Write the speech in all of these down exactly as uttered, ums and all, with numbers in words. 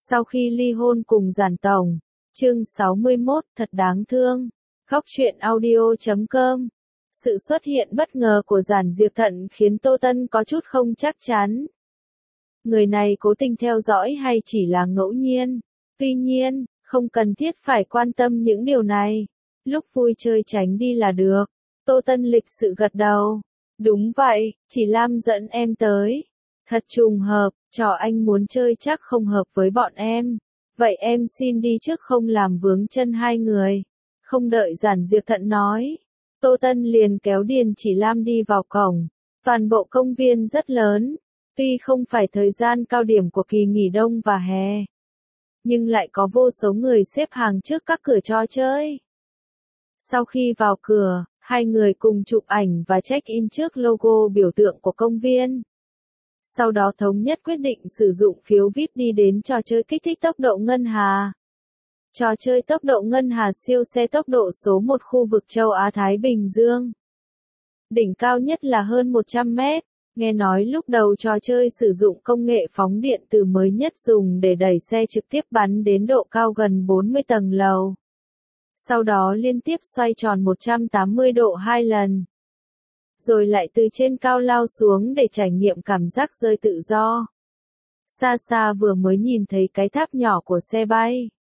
Sau khi ly hôn cùng Giản Tổng. Chương sáu mươi mốt, thật đáng thương. Góc truyện audio chấm com. Sự xuất hiện bất ngờ của Giản Diệp Thận khiến Tô Tân có chút không chắc chắn. Người này cố tình theo dõi hay chỉ là ngẫu nhiên? Tuy nhiên, không cần thiết phải quan tâm những điều này. Lúc vui chơi tránh đi là được. Tô Tân lịch sự gật đầu. Đúng vậy, chỉ Lam dẫn em tới. Thật trùng hợp, trò anh muốn chơi chắc không hợp với bọn em. Vậy em xin đi trước không làm vướng chân hai người. Không đợi Giản Diệp Thận nói. Tô Tân liền kéo Điền Chỉ Lam đi vào cổng. Toàn bộ công viên rất lớn. Tuy không phải thời gian cao điểm của kỳ nghỉ đông và hè. Nhưng lại có vô số người xếp hàng trước các cửa trò chơi. Sau khi vào cửa, hai người cùng chụp ảnh và check-in trước logo biểu tượng của công viên. Sau đó thống nhất quyết định sử dụng phiếu vi ai pi đi đến trò chơi kích thích tốc độ ngân hà. Trò chơi tốc độ ngân hà siêu xe tốc độ số một khu vực châu Á-Thái Bình Dương. Đỉnh cao nhất là hơn một trăm mét. Nghe nói lúc đầu trò chơi sử dụng công nghệ phóng điện từ mới nhất dùng để đẩy xe trực tiếp bắn đến độ cao gần bốn mươi tầng lầu. Sau đó liên tiếp xoay tròn một trăm tám mươi độ hai lần. Rồi lại từ trên cao lao xuống để trải nghiệm cảm giác rơi tự do. Xa xa vừa mới nhìn thấy cái tháp nhỏ của xe bay.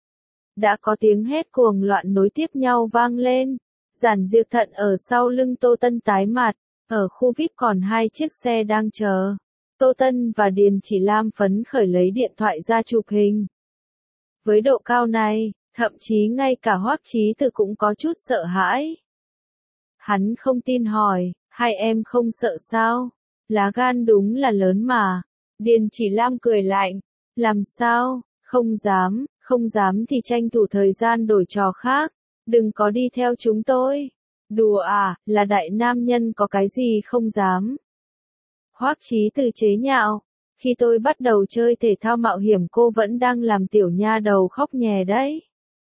Đã có tiếng hét cuồng loạn nối tiếp nhau vang lên. Giản Diệp Thận ở sau lưng Tô Tân tái mặt. Ở khu vi ai pi còn hai chiếc xe đang chờ. Tô Tân và Điền Chỉ Lam phấn khởi lấy điện thoại ra chụp hình. Với độ cao này, thậm chí ngay cả Hoắc Chí Từ cũng có chút sợ hãi. Hắn không tin hỏi, hai em không sợ sao? Lá gan đúng là lớn mà. Điền Chỉ Lam cười lạnh, làm sao? Không dám, không dám thì tranh thủ thời gian đổi trò khác. Đừng có đi theo chúng tôi. Đùa à, là đại nam nhân có cái gì không dám. Hoắc Chí Từ chế nhạo, khi tôi bắt đầu chơi thể thao mạo hiểm cô vẫn đang làm tiểu nha đầu khóc nhè đấy.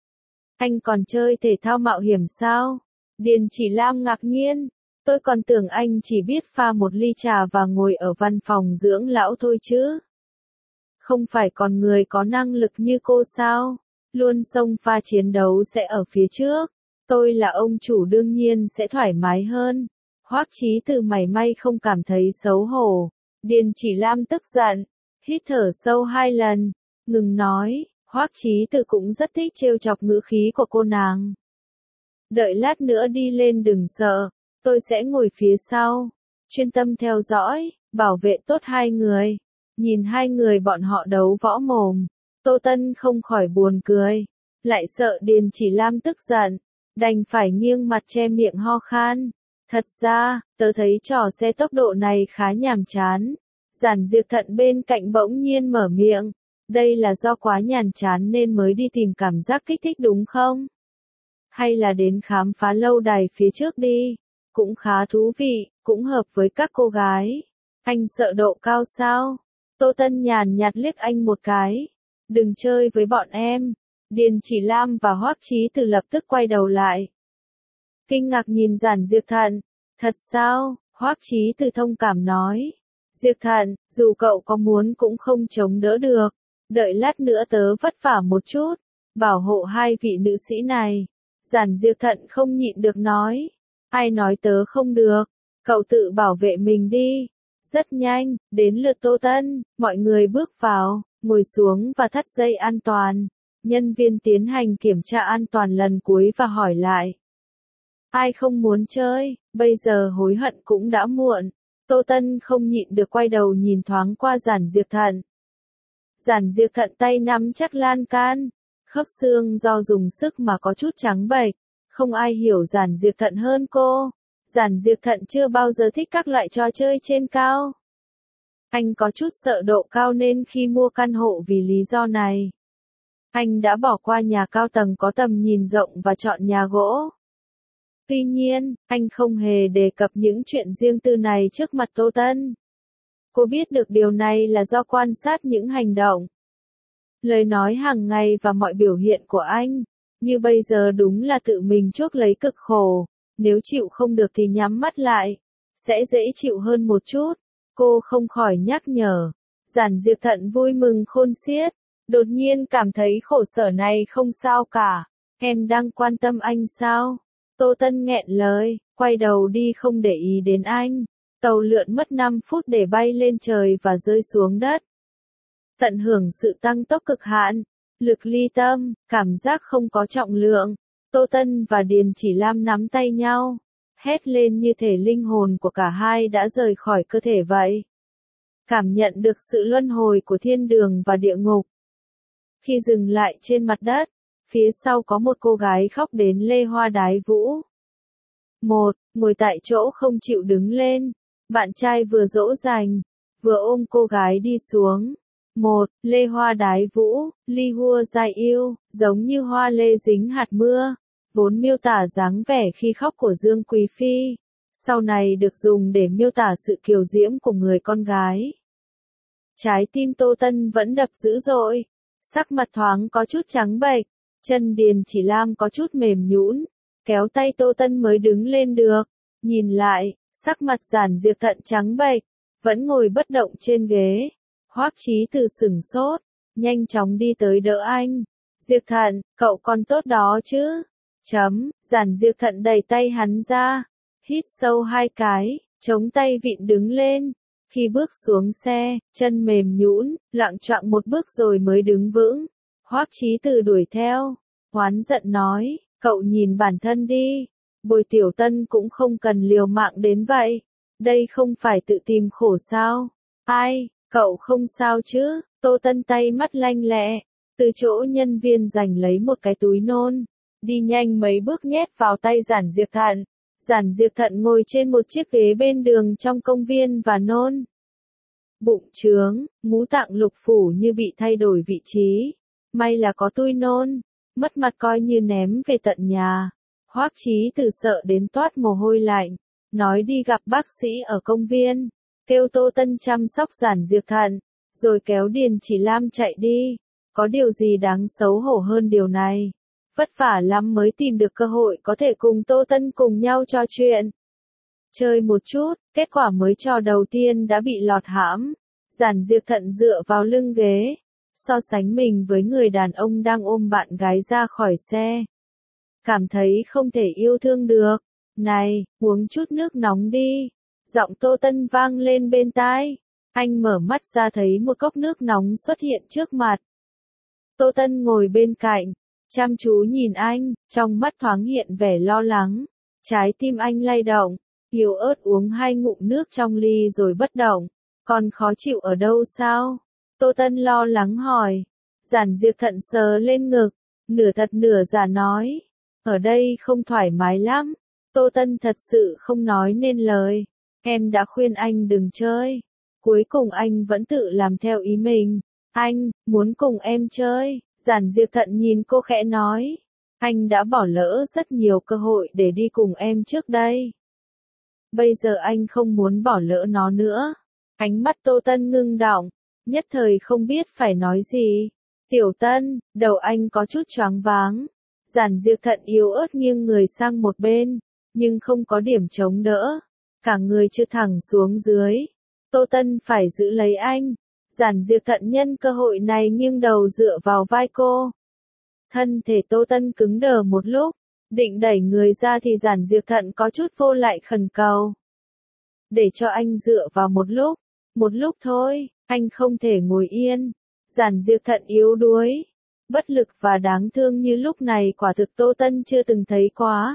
Anh còn chơi thể thao mạo hiểm sao? Điền Chỉ Lam ngạc nhiên, tôi còn tưởng anh chỉ biết pha một ly trà và ngồi ở văn phòng dưỡng lão thôi chứ. Không phải còn người có năng lực như cô sao? Luôn xông pha chiến đấu sẽ ở phía trước. Tôi là ông chủ đương nhiên sẽ thoải mái hơn. Hoắc Chí Từ mảy may không cảm thấy xấu hổ. Điền Chỉ Lam tức giận, hít thở sâu hai lần, ngừng nói. Hoắc Chí Từ cũng rất thích trêu chọc ngữ khí của cô nàng. Đợi lát nữa đi lên đừng sợ, tôi sẽ ngồi phía sau, chuyên tâm theo dõi, bảo vệ tốt hai người. Nhìn hai người bọn họ đấu võ mồm, Tô Tân không khỏi buồn cười, lại sợ Điền Chỉ Lam tức giận, đành phải nghiêng mặt che miệng ho khan. Thật ra, tớ thấy trò xe tốc độ này khá nhàm chán. Giản Diệp Thận bên cạnh bỗng nhiên mở miệng. Đây là do quá nhàm chán nên mới đi tìm cảm giác kích thích đúng không? Hay là đến khám phá lâu đài phía trước đi? Cũng khá thú vị, cũng hợp với các cô gái. Anh sợ độ cao sao? Tô Tân nhàn nhạt liếc anh một cái. Đừng chơi với bọn em. Điền Chỉ Lam và Hoắc Chí Từ lập tức quay đầu lại. Kinh ngạc nhìn Giản Diệp Thận. Thật sao? Hoắc Chí Từ thông cảm nói. Diệp Thận, dù cậu có muốn cũng không chống đỡ được. Đợi lát nữa tớ vất vả một chút. Bảo hộ hai vị nữ sĩ này. Giản Diệp Thận không nhịn được nói. Ai nói tớ không được? Cậu tự bảo vệ mình đi. Rất nhanh, đến lượt Tô Tân. Mọi người bước vào, ngồi xuống và thắt dây an toàn. Nhân viên tiến hành kiểm tra an toàn lần cuối và hỏi lại. Ai không muốn chơi, bây giờ hối hận cũng đã muộn. Tô Tân không nhịn được quay đầu nhìn thoáng qua Giản Diệp Thận. Giản Diệp Thận tay nắm chắc lan can, khớp xương do dùng sức mà có chút trắng bệch. Không ai hiểu Giản Diệp Thận hơn cô. Giản Diệp Thận chưa bao giờ thích các loại trò chơi trên cao. Anh có chút sợ độ cao nên khi mua căn hộ vì lý do này. Anh đã bỏ qua nhà cao tầng có tầm nhìn rộng và chọn nhà gỗ. Tuy nhiên, anh không hề đề cập những chuyện riêng tư này trước mặt Tô Tân. Cô biết được điều này là do quan sát những hành động, lời nói hàng ngày và mọi biểu hiện của anh. Như bây giờ đúng là tự mình chuốc lấy cực khổ. Nếu chịu không được thì nhắm mắt lại. Sẽ dễ chịu hơn một chút. Cô không khỏi nhắc nhở. Giản Diệp Thận vui mừng khôn xiết. Đột nhiên cảm thấy khổ sở này không sao cả. Em đang quan tâm anh sao? Tô Tân nghẹn lời, quay đầu đi không để ý đến anh. Tàu lượn mất năm phút để bay lên trời và rơi xuống đất. Tận hưởng sự tăng tốc cực hạn, lực ly tâm, cảm giác không có trọng lượng. Tô Tân và Điền Chỉ Lam nắm tay nhau, hét lên như thể linh hồn của cả hai đã rời khỏi cơ thể vậy. Cảm nhận được sự luân hồi của thiên đường và địa ngục. Khi dừng lại trên mặt đất, phía sau có một cô gái khóc đến lê hoa đái vũ. Một, ngồi tại chỗ không chịu đứng lên. Bạn trai vừa dỗ dành, vừa ôm cô gái đi xuống. Một, lê hoa đái vũ, ly hua dài yêu, giống như hoa lê dính hạt mưa. Vốn miêu tả dáng vẻ khi khóc của Dương Quý Phi. Sau này được dùng để miêu tả sự kiều diễm của người con gái. Trái tim Tô Tân vẫn đập dữ dội. Sắc mặt thoáng có chút trắng bệch. Chân Điền Chỉ Lam có chút mềm nhũn. Kéo tay Tô Tân mới đứng lên được. Nhìn lại, sắc mặt Giản Diệp Thận trắng bệch. Vẫn ngồi bất động trên ghế. Hoắc Chí Từ sửng sốt. Nhanh chóng đi tới đỡ anh. Diệp Thận, cậu còn tốt đó chứ? Chấm, Giản Diệp Thận đẩy tay hắn ra. Hít sâu hai cái, chống tay vịn đứng lên. Khi bước xuống xe, chân mềm nhũn, loạng choạng một bước rồi mới đứng vững. Hoắc Chí Từ đuổi theo, oán giận nói, cậu nhìn bản thân đi, Bồi Tiểu Tân cũng không cần liều mạng đến vậy. Đây không phải tự tìm khổ sao? Ai, cậu không sao chứ? Tô Tân tay mắt lanh lẹ, từ chỗ nhân viên giành lấy một cái túi nôn, đi nhanh mấy bước nhét vào tay Giản Diệp Thận. Giản Diệp Thận ngồi trên một chiếc ghế bên đường trong công viên và nôn. Bụng trướng, ngũ tạng lục phủ như bị thay đổi vị trí. May là có túi nôn, mất mặt coi như ném về tận nhà. Hoắc Chí Từ sợ đến toát mồ hôi lạnh, nói đi gặp bác sĩ ở công viên, kêu Tô Tân chăm sóc Giản Diệp Thận, rồi kéo Điền Chỉ Lam chạy đi. Có điều gì đáng xấu hổ hơn điều này? Vất vả lắm mới tìm được cơ hội có thể cùng Tô Tân cùng nhau trò chuyện. Chơi một chút, kết quả mới trò đầu tiên đã bị lọt hãm. Giản Diệp Thận dựa vào lưng ghế, so sánh mình với người đàn ông đang ôm bạn gái ra khỏi xe. Cảm thấy không thể yêu thương được. Này, uống chút nước nóng đi. Giọng Tô Tân vang lên bên tai. Anh mở mắt ra thấy một cốc nước nóng xuất hiện trước mặt. Tô Tân ngồi bên cạnh, chăm chú nhìn anh, trong mắt thoáng hiện vẻ lo lắng. Trái tim anh lay động, yếu ớt uống hai ngụm nước trong ly rồi bất động. Còn khó chịu ở đâu sao? Tô Tân lo lắng hỏi. Giản Diệp Thận sờ lên ngực, nửa thật nửa giả nói. Ở đây không thoải mái lắm. Tô Tân thật sự không nói nên lời. Em đã khuyên anh đừng chơi. Cuối cùng anh vẫn tự làm theo ý mình. Anh, muốn cùng em chơi. Giản Diệp Thận nhìn cô khẽ nói. Anh đã bỏ lỡ rất nhiều cơ hội để đi cùng em trước đây. Bây giờ anh không muốn bỏ lỡ nó nữa. Ánh mắt Tô Tân ngưng đọng, nhất thời không biết phải nói gì. Tiểu Tân, đầu anh có chút choáng váng. Giản Diệp Thận yếu ớt nghiêng người sang một bên, nhưng không có điểm chống đỡ. Cả người chưa thẳng xuống dưới. Tô Tân phải giữ lấy anh. Giản Diệp Thận nhân cơ hội này nghiêng đầu dựa vào vai cô. Thân thể Tô Tân cứng đờ một lúc, định đẩy người ra thì Giản Diệp Thận có chút vô lại khẩn cầu. Để cho anh dựa vào một lúc, một lúc thôi, anh không thể ngồi yên. Giản Diệp Thận yếu đuối, bất lực và đáng thương như lúc này quả thực Tô Tân chưa từng thấy quá.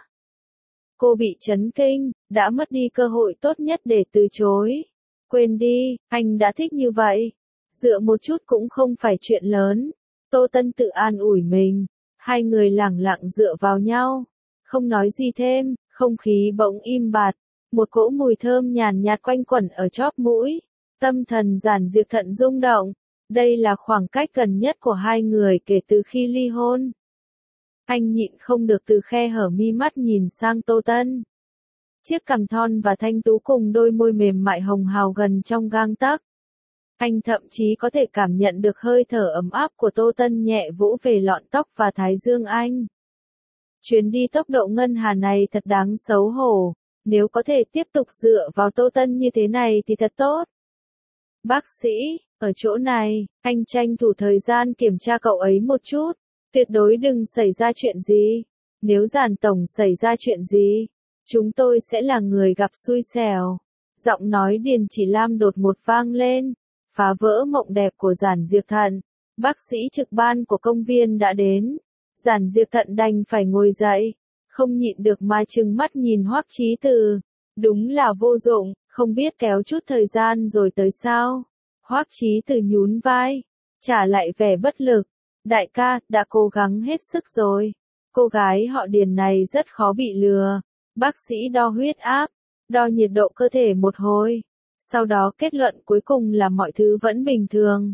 Cô bị chấn kinh, đã mất đi cơ hội tốt nhất để từ chối. Quên đi, anh đã thích như vậy. Dựa một chút cũng không phải chuyện lớn. Tô Tân tự an ủi mình. Hai người lẳng lặng dựa vào nhau. Không nói gì thêm, không khí bỗng im bặt. Một cỗ mùi thơm nhàn nhạt quanh quẩn ở chóp mũi. Tâm thần Giản Diệp Thận rung động. Đây là khoảng cách gần nhất của hai người kể từ khi ly hôn. Anh nhịn không được từ khe hở mi mắt nhìn sang Tô Tân. Chiếc cằm thon và thanh tú cùng đôi môi mềm mại hồng hào gần trong gang tấc. Anh thậm chí có thể cảm nhận được hơi thở ấm áp của Tô Tân nhẹ vỗ về lọn tóc và thái dương anh. Chuyến đi tốc độ ngân hà này thật đáng xấu hổ. Nếu có thể tiếp tục dựa vào Tô Tân như thế này thì thật tốt. Bác sĩ, ở chỗ này, anh tranh thủ thời gian kiểm tra cậu ấy một chút. Tuyệt đối đừng xảy ra chuyện gì. Nếu Giản tổng xảy ra chuyện gì, chúng tôi sẽ là người gặp xui xẻo. Giọng nói Điền Chỉ Lam đột ngột vang lên, phá vỡ mộng đẹp của Giản Diệp Thận. Bác sĩ trực ban của công viên đã đến. Giản Diệp Thận đành phải ngồi dậy, không nhịn được mà trừng mắt nhìn Hoắc Chí Từ. Đúng là vô dụng, không biết kéo chút thời gian rồi tới sao. Hoắc Chí Từ nhún vai, trả lại vẻ bất lực. Đại ca, đã cố gắng hết sức rồi. Cô gái họ Điền này rất khó bị lừa. Bác sĩ đo huyết áp, đo nhiệt độ cơ thể một hồi. Sau đó kết luận cuối cùng là mọi thứ vẫn bình thường.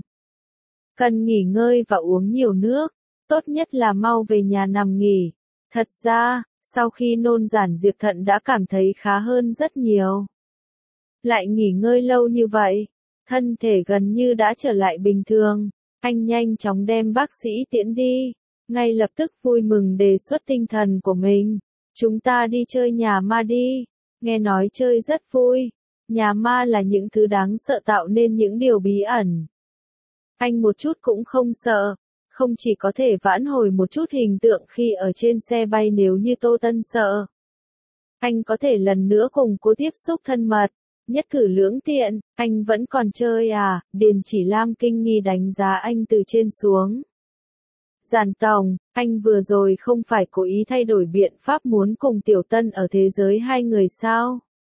Cần nghỉ ngơi và uống nhiều nước. Tốt nhất là mau về nhà nằm nghỉ. Thật ra, sau khi nôn Giản Diệp Thận đã cảm thấy khá hơn rất nhiều. Lại nghỉ ngơi lâu như vậy, thân thể gần như đã trở lại bình thường. Anh nhanh chóng đem bác sĩ tiễn đi, ngay lập tức vui mừng đề xuất tinh thần của mình. Chúng ta đi chơi nhà ma đi, nghe nói chơi rất vui. Nhà ma là những thứ đáng sợ tạo nên những điều bí ẩn. Anh một chút cũng không sợ, không chỉ có thể vãn hồi một chút hình tượng khi ở trên xe bay nếu như Tô Tân sợ. Anh có thể lần nữa cùng cô tiếp xúc thân mật. Nhất cử lưỡng tiện, anh vẫn còn chơi à? Điền Chỉ Lam kinh nghi đánh giá anh từ trên xuống. Giản tổng, anh vừa rồi không phải cố ý thay đổi biện pháp muốn cùng Tiểu Tân ở thế giới hai người sao?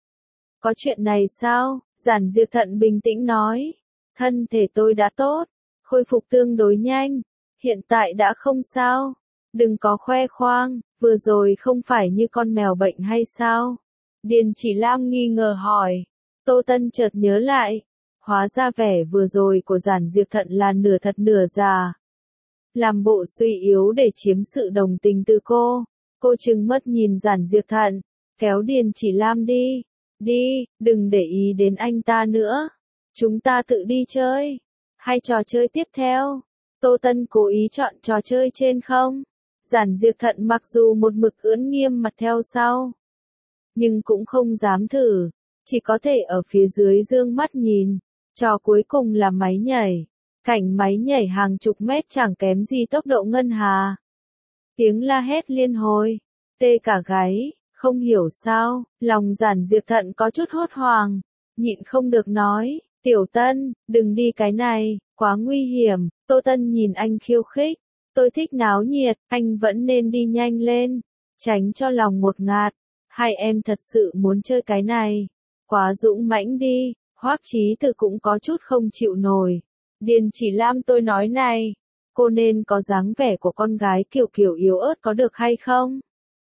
Có chuyện này sao? Giản Diệp Thận bình tĩnh nói. Thân thể tôi đã tốt, khôi phục tương đối nhanh, hiện tại đã không sao. Đừng có khoe khoang, vừa rồi không phải như con mèo bệnh hay sao? Điền Chỉ Lam nghi ngờ hỏi. Tô Tân chợt nhớ lại, hóa ra vẻ vừa rồi của Giản Diệp Thận là nửa thật nửa giả. Làm bộ suy yếu để chiếm sự đồng tình từ cô, cô trừng mắt nhìn Giản Diệp Thận, kéo Điền Chỉ Lam đi, đi, đừng để ý đến anh ta nữa, chúng ta tự đi chơi, hay trò chơi tiếp theo. Tô Tân cố ý chọn trò chơi trên không, Giản Diệp Thận mặc dù một mực ưỡn nghiêm mặt theo sau, nhưng cũng không dám thử. Chỉ có thể ở phía dưới dương mắt nhìn. Trò cuối cùng là máy nhảy. Cảnh máy nhảy hàng chục mét chẳng kém gì tốc độ ngân hà. Tiếng la hét liên hồi. Tê cả gáy. Không hiểu sao, lòng Giản Diệp Thận có chút hốt hoảng. Nhịn không được nói. Tiểu Tân, đừng đi cái này, quá nguy hiểm. Tô Tân nhìn anh khiêu khích. Tôi thích náo nhiệt, anh vẫn nên đi nhanh lên. Tránh cho lòng một ngạt. Hai em thật sự muốn chơi cái này. Quá dũng mãnh đi, Hoắc Chí Từ cũng có chút không chịu nổi. Điền Chỉ Lam tôi nói này, cô nên có dáng vẻ của con gái kiểu kiểu yếu ớt có được hay không?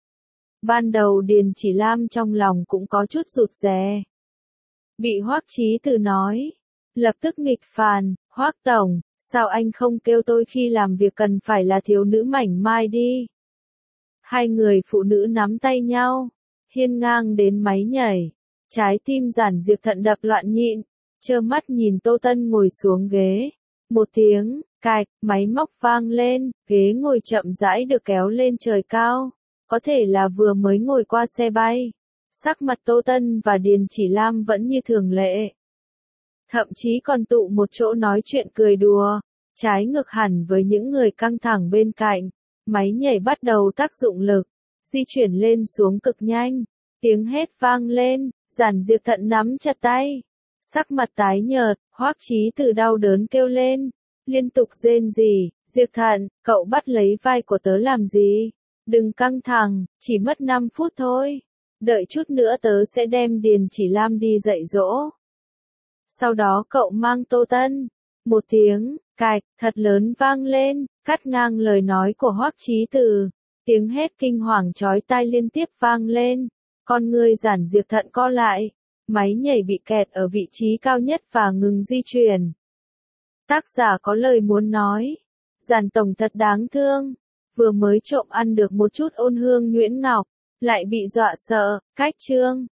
Ban đầu Điền Chỉ Lam trong lòng cũng có chút rụt rè. Bị Hoắc Chí Từ nói, lập tức nghịch phàn, Hoắc tổng, sao anh không kêu tôi khi làm việc cần phải là thiếu nữ mảnh mai đi? Hai người phụ nữ nắm tay nhau, hiên ngang đến máy nhảy. Trái tim Giản Diệp Thận đập loạn nhịn, trơ mắt nhìn Tô Tân ngồi xuống ghế. Một tiếng, cạch, máy móc vang lên, ghế ngồi chậm rãi được kéo lên trời cao. Có thể là vừa mới ngồi qua xe bay. Sắc mặt Tô Tân và Điền Chỉ Lam vẫn như thường lệ. Thậm chí còn tụ một chỗ nói chuyện cười đùa. Trái ngược hẳn với những người căng thẳng bên cạnh. Máy nhảy bắt đầu tác dụng lực, di chuyển lên xuống cực nhanh. Tiếng hét vang lên. Giản Diệp Thận nắm chặt tay, sắc mặt tái nhợt, Hoắc Chí Từ đau đớn kêu lên, liên tục rên rỉ, Diệp Thận, cậu bắt lấy vai của tớ làm gì? Đừng căng thẳng, chỉ mất năm phút thôi, đợi chút nữa tớ sẽ đem Điền Chỉ Lam đi dạy dỗ. Sau đó cậu mang Tô Tân, một tiếng, cạch, thật lớn vang lên, cắt ngang lời nói của Hoắc Chí Từ, tiếng hét kinh hoàng chói tai liên tiếp vang lên. Con người Giản Diệp Thận co lại, máy nhảy bị kẹt ở vị trí cao nhất và ngừng di chuyển. Tác giả có lời muốn nói, Giản tổng thật đáng thương, vừa mới trộm ăn được một chút ôn hương nhuyễn ngọc, lại bị dọa sợ, cách chương.